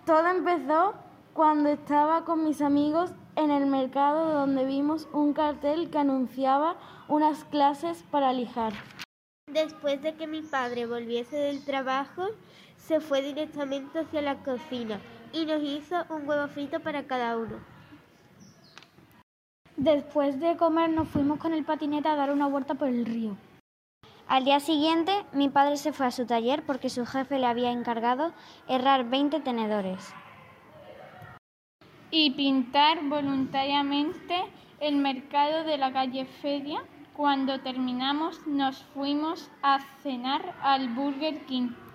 Todo empezó cuando estaba con mis amigos en el mercado, donde vimos un cartel que anunciaba unas clases para lijar. Después de que mi padre volviese del trabajo, se fue directamente hacia la cocina y nos hizo un huevo frito para cada uno. Después de comer nos fuimos con el patinete a dar una vuelta por el río. Al día siguiente, mi padre se fue a su taller porque su jefe le había encargado herrar 20 tenedores. Y pintar voluntariamente el mercado de la calle Feria. Cuando terminamos, nos fuimos a cenar al Burger King.